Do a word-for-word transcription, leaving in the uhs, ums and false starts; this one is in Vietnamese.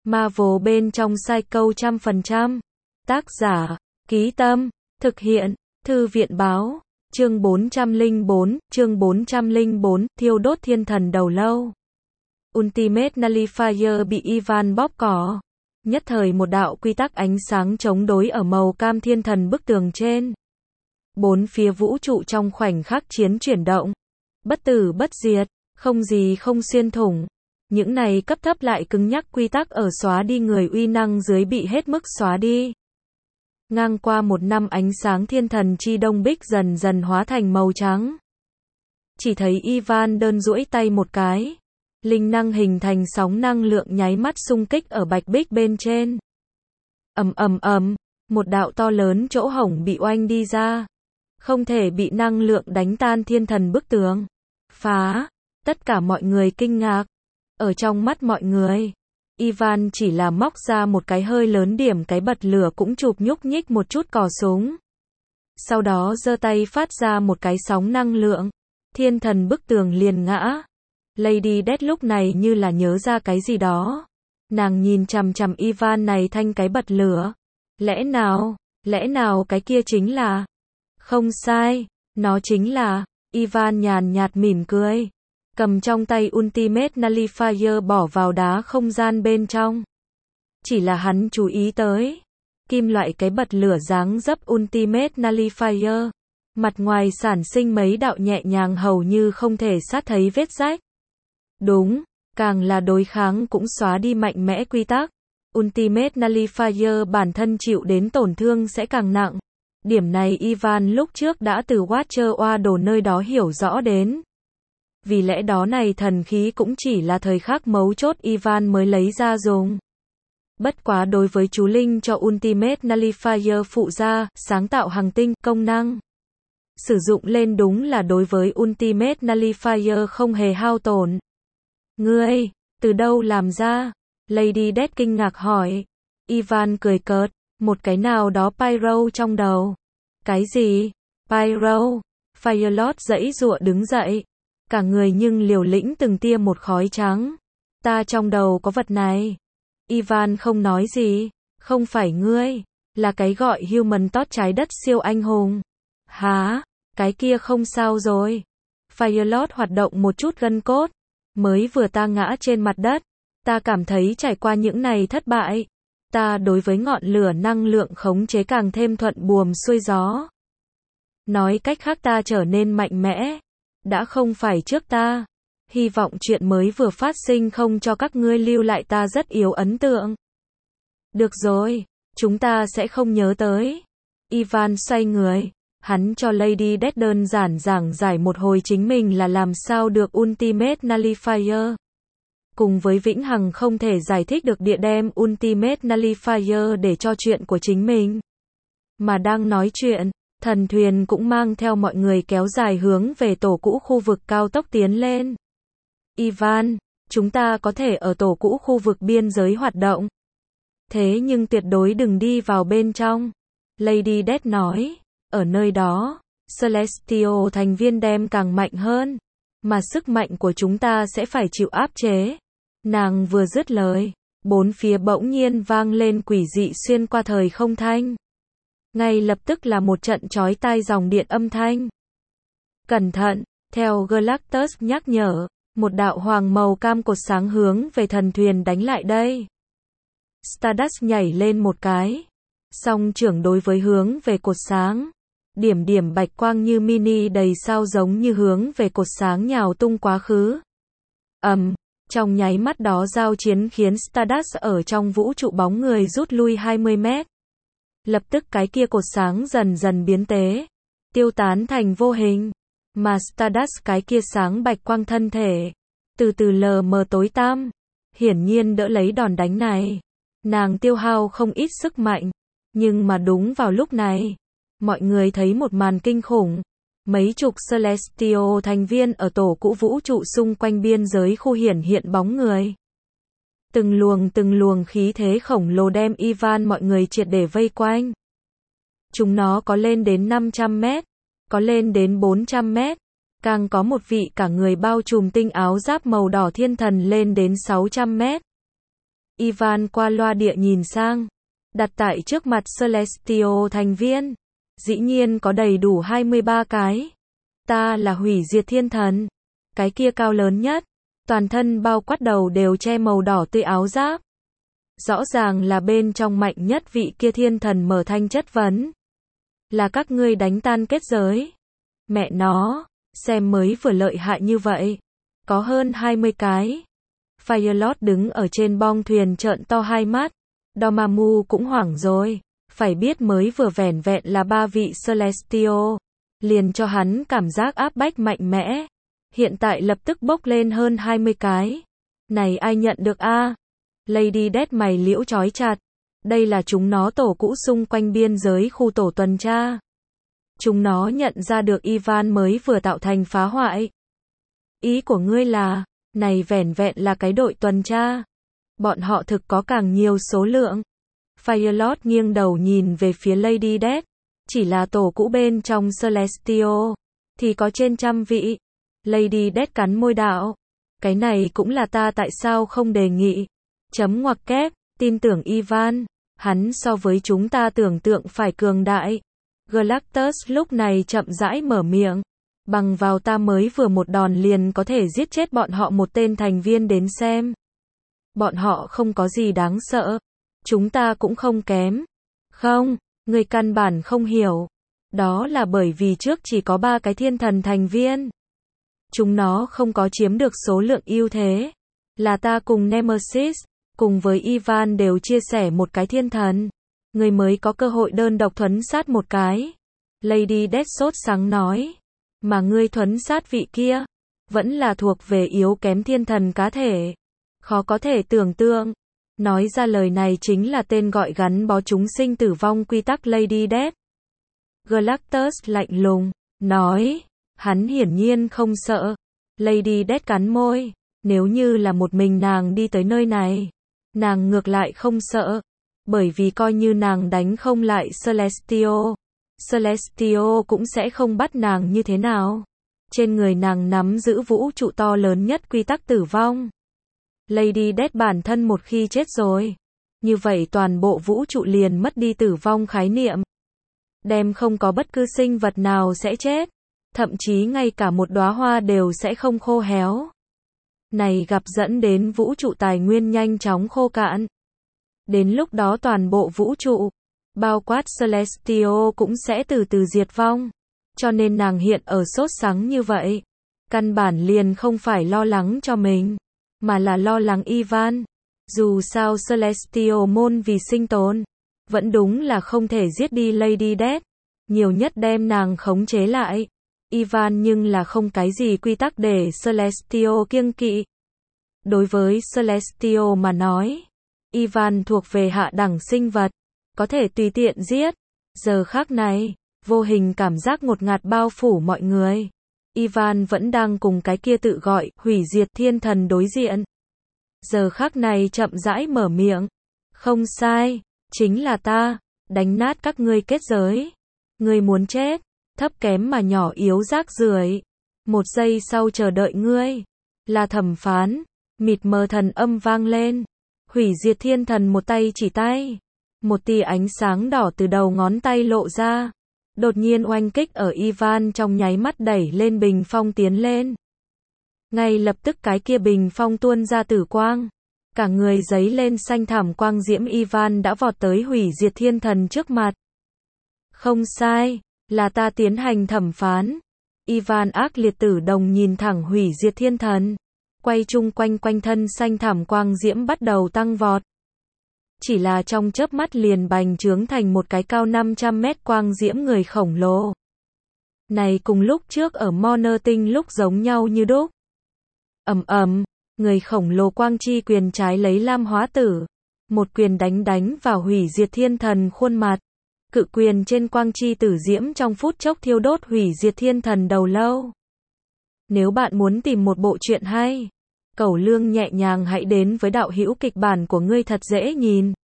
Marvel bên trong Psycho trăm phần trăm. Tác giả, Ký Tâm, thực hiện, Thư viện Báo, chương bốn trăm lẻ bốn, chương bốn trăm lẻ bốn, thiêu đốt thiên thần đầu lâu. Ultimate Nullifier bị Ivan bóp cỏ. Nhất thời một đạo quy tắc ánh sáng chống đối ở màu cam thiên thần bức tường trên. Bốn phía vũ trụ trong khoảnh khắc chiến chuyển động. Bất tử bất diệt, không gì không xuyên thủng. Những này cấp thấp lại cứng nhắc quy tắc ở xóa đi người uy năng dưới bị hết mức xóa đi. Ngang qua một năm ánh sáng thiên thần chi đông bích dần dần hóa thành màu trắng. Chỉ thấy Ivan đơn duỗi tay một cái. Linh năng hình thành sóng năng lượng nháy mắt xung kích ở bạch bích bên trên. Ầm ầm ầm, một đạo to lớn chỗ hổng bị oanh đi ra. Không thể bị năng lượng đánh tan thiên thần bức tường. Phá, tất cả mọi người kinh ngạc. Ở trong mắt mọi người, Ivan chỉ là móc ra một cái hơi lớn điểm cái bật lửa cũng chụp nhúc nhích một chút cò súng. Sau đó giơ tay phát ra một cái sóng năng lượng. Thiên thần bức tường liền ngã. Lady Death lúc này như là nhớ ra cái gì đó. Nàng nhìn chằm chằm Ivan này thanh cái bật lửa. Lẽ nào, lẽ nào cái kia chính là... Không sai, nó chính là... Ivan nhàn nhạt mỉm cười. Cầm trong tay Ultimate Nullifier bỏ vào đá không gian bên trong. Chỉ là hắn chú ý tới. Kim loại cái bật lửa dáng dấp Ultimate Nullifier. Mặt ngoài sản sinh mấy đạo nhẹ nhàng hầu như không thể sát thấy vết rách. Đúng, càng là đối kháng cũng xóa đi mạnh mẽ quy tắc. Ultimate Nullifier bản thân chịu đến tổn thương sẽ càng nặng. Điểm này Ivan lúc trước đã từ Watcher Oa đồ nơi đó hiểu rõ đến. Vì lẽ đó này thần khí cũng chỉ là thời khắc mấu chốt Ivan mới lấy ra dùng. Bất quá đối với chú Linh cho Ultimate Nullifier phụ ra, sáng tạo hành tinh, công năng. Sử dụng lên đúng là đối với Ultimate Nullifier không hề hao tổn. Ngươi, từ đâu làm ra? Lady Death kinh ngạc hỏi. Ivan cười cợt, một cái nào đó Pyro trong đầu. Cái gì? Pyro? Firelord giãy giụa đứng dậy. Cả người nhưng liều lĩnh từng tia một khói trắng. Ta trong đầu có vật này. Ivan không nói gì. Không phải ngươi. Là cái gọi Human Torch trái đất siêu anh hùng. Hả? Cái kia không sao rồi. Firelord hoạt động một chút gân cốt. Mới vừa ta ngã trên mặt đất. Ta cảm thấy trải qua những này thất bại. Ta đối với ngọn lửa năng lượng khống chế càng thêm thuận buồm xuôi gió. Nói cách khác ta trở nên mạnh mẽ. Đã không phải trước ta. Hy vọng chuyện mới vừa phát sinh không cho các ngươi lưu lại ta rất yếu ấn tượng. Được rồi, chúng ta sẽ không nhớ tới. Ivan xoay người. Hắn cho Lady Death đơn giản giảng giải một hồi chính mình là làm sao được Ultimate Nullifier. Cùng với vĩnh hằng không thể giải thích được địa đem Ultimate Nullifier để cho chuyện của chính mình. Mà đang nói chuyện, thần thuyền cũng mang theo mọi người kéo dài hướng về tổ cũ khu vực cao tốc tiến lên. Ivan, chúng ta có thể ở tổ cũ khu vực biên giới hoạt động. Thế nhưng tuyệt đối đừng đi vào bên trong. Lady Death nói, ở nơi đó, Celestial thành viên đem càng mạnh hơn. Mà sức mạnh của chúng ta sẽ phải chịu áp chế. Nàng vừa dứt lời, bốn phía bỗng nhiên vang lên quỷ dị xuyên qua thời không thanh. Ngay lập tức là một trận chói tai dòng điện âm thanh. Cẩn thận, theo Galactus nhắc nhở, một đạo hoàng màu cam cột sáng hướng về thần thuyền đánh lại đây. Stardust nhảy lên một cái. Song trưởng đối với hướng về cột sáng. Điểm điểm bạch quang như mini đầy sao giống như hướng về cột sáng nhào tung quá khứ. Ầm, um, trong nháy mắt đó giao chiến khiến Stardust ở trong vũ trụ bóng người rút lui hai mươi mét. Lập tức cái kia cột sáng dần dần biến tế, tiêu tán thành vô hình. Mà Stardust cái kia sáng bạch quang thân thể, từ từ lờ mờ tối tăm. Hiển nhiên đỡ lấy đòn đánh này. Nàng tiêu hao không ít sức mạnh. Nhưng mà đúng vào lúc này, mọi người thấy một màn kinh khủng. Mấy chục Celestial thành viên ở tổ cũ vũ trụ xung quanh biên giới khu hiển hiện bóng người. Từng luồng từng luồng khí thế khổng lồ đem Ivan mọi người triệt để vây quanh. Chúng nó có lên đến năm trăm mét, có lên đến bốn trăm mét, càng có một vị cả người bao trùm tinh áo giáp màu đỏ thiên thần lên đến sáu trăm mét. Ivan qua loa địa nhìn sang, đặt tại trước mặt Celestial thành viên. Dĩ nhiên có đầy đủ hai mươi ba cái. Ta là hủy diệt thiên thần. Cái kia cao lớn nhất, toàn thân bao quát đầu đều che màu đỏ tươi áo giáp. Rõ ràng là bên trong mạnh nhất vị kia thiên thần mở thanh chất vấn. Là các ngươi đánh tan kết giới. Mẹ nó, xem mới vừa lợi hại như vậy. Có hơn hai mươi cái. Firelord đứng ở trên bong thuyền trợn to hai mắt. Dormammu cũng hoảng rồi. Phải biết mới vừa vẻn vẹn là ba vị Celestial. Liền cho hắn cảm giác áp bách mạnh mẽ. Hiện tại lập tức bốc lên hơn hai mươi cái. Này ai nhận được a? Lady Death mày liễu chói chặt. Đây là chúng nó tổ cũ xung quanh biên giới khu tổ tuần tra. Chúng nó nhận ra được Ivan mới vừa tạo thành phá hoại. Ý của ngươi là, này vẻn vẹn là cái đội tuần tra. Bọn họ thực có càng nhiều số lượng. Firelord nghiêng đầu nhìn về phía Lady Death. Chỉ là tổ cũ bên trong Celestial. Thì có trên trăm vị. Lady Death cắn môi đạo. Cái này cũng là ta tại sao không đề nghị. Chấm ngoặc kép, tin tưởng Ivan. Hắn so với chúng ta tưởng tượng phải cường đại. Galactus lúc này chậm rãi mở miệng. Bằng vào ta mới vừa một đòn liền có thể giết chết bọn họ một tên thành viên đến xem. Bọn họ không có gì đáng sợ. Chúng ta cũng không kém. Không, người căn bản không hiểu. Đó là bởi vì trước chỉ có ba cái thiên thần thành viên. Chúng nó không có chiếm được số lượng ưu thế. Là ta cùng Nemesis, cùng với Ivan đều chia sẻ một cái thiên thần. Người mới có cơ hội đơn độc thuấn sát một cái. Lady Death sốt sắng nói. Mà ngươi thuấn sát vị kia, vẫn là thuộc về yếu kém thiên thần cá thể. Khó có thể tưởng tượng. Nói ra lời này chính là tên gọi gắn bó chúng sinh tử vong quy tắc Lady Death. Galactus lạnh lùng, nói. Hắn hiển nhiên không sợ. Lady Death cắn môi. Nếu như là một mình nàng đi tới nơi này, nàng ngược lại không sợ. Bởi vì coi như nàng đánh không lại Celestial, Celestial cũng sẽ không bắt nàng như thế nào. Trên người nàng nắm giữ vũ trụ to lớn nhất quy tắc tử vong. Lady Death bản thân một khi chết rồi, như vậy toàn bộ vũ trụ liền mất đi tử vong khái niệm. Đem không có bất cứ sinh vật nào sẽ chết. Thậm chí ngay cả một đóa hoa đều sẽ không khô héo. Này gặp dẫn đến vũ trụ tài nguyên nhanh chóng khô cạn. Đến lúc đó toàn bộ vũ trụ, bao quát Celestial cũng sẽ từ từ diệt vong. Cho nên nàng hiện ở sốt sắng như vậy. Căn bản liền không phải lo lắng cho mình, mà là lo lắng Ivan. Dù sao Celestial môn vì sinh tồn, vẫn đúng là không thể giết đi Lady Death. Nhiều nhất đem nàng khống chế lại. Ivan nhưng là không cái gì quy tắc để Celestial kiêng kỵ. Đối với Celestial mà nói, Ivan thuộc về hạ đẳng sinh vật, có thể tùy tiện giết. Giờ khắc này, vô hình cảm giác ngột ngạt bao phủ mọi người. Ivan vẫn đang cùng cái kia tự gọi hủy diệt thiên thần đối diện. Giờ khắc này chậm rãi mở miệng. Không sai, chính là ta, đánh nát các ngươi kết giới. Ngươi muốn chết, thấp kém mà nhỏ yếu rác rưởi. Một giây sau chờ đợi ngươi, là thẩm phán. Mịt mờ thần âm vang lên. Hủy diệt thiên thần một tay chỉ tay. Một tia ánh sáng đỏ từ đầu ngón tay lộ ra. Đột nhiên oanh kích ở Ivan trong nháy mắt đẩy lên bình phong tiến lên. Ngay lập tức cái kia bình phong tuôn ra tử quang. Cả người giấy lên xanh thảm quang diễm Ivan đã vọt tới hủy diệt thiên thần trước mặt. Không sai, là ta tiến hành thẩm phán. Ivan ác liệt tử đồng nhìn thẳng hủy diệt thiên thần. Quay chung quanh quanh thân xanh thảm quang diễm bắt đầu tăng vọt. Chỉ là trong chớp mắt liền bành trướng thành một cái cao năm trăm mét quang diễm người khổng lồ. Này cùng lúc trước ở Moner tinh lúc giống nhau như đúc. Ầm ầm, người khổng lồ quang chi quyền trái lấy lam hóa tử. Một quyền đánh đánh vào hủy diệt thiên thần khuôn mặt. Cự quyền trên quang chi tử diễm trong phút chốc thiêu đốt hủy diệt thiên thần đầu lâu. Nếu bạn muốn tìm một bộ truyện hay, Cẩu Lương nhẹ nhàng hãy đến với đạo hữu kịch bản của ngươi thật dễ nhìn.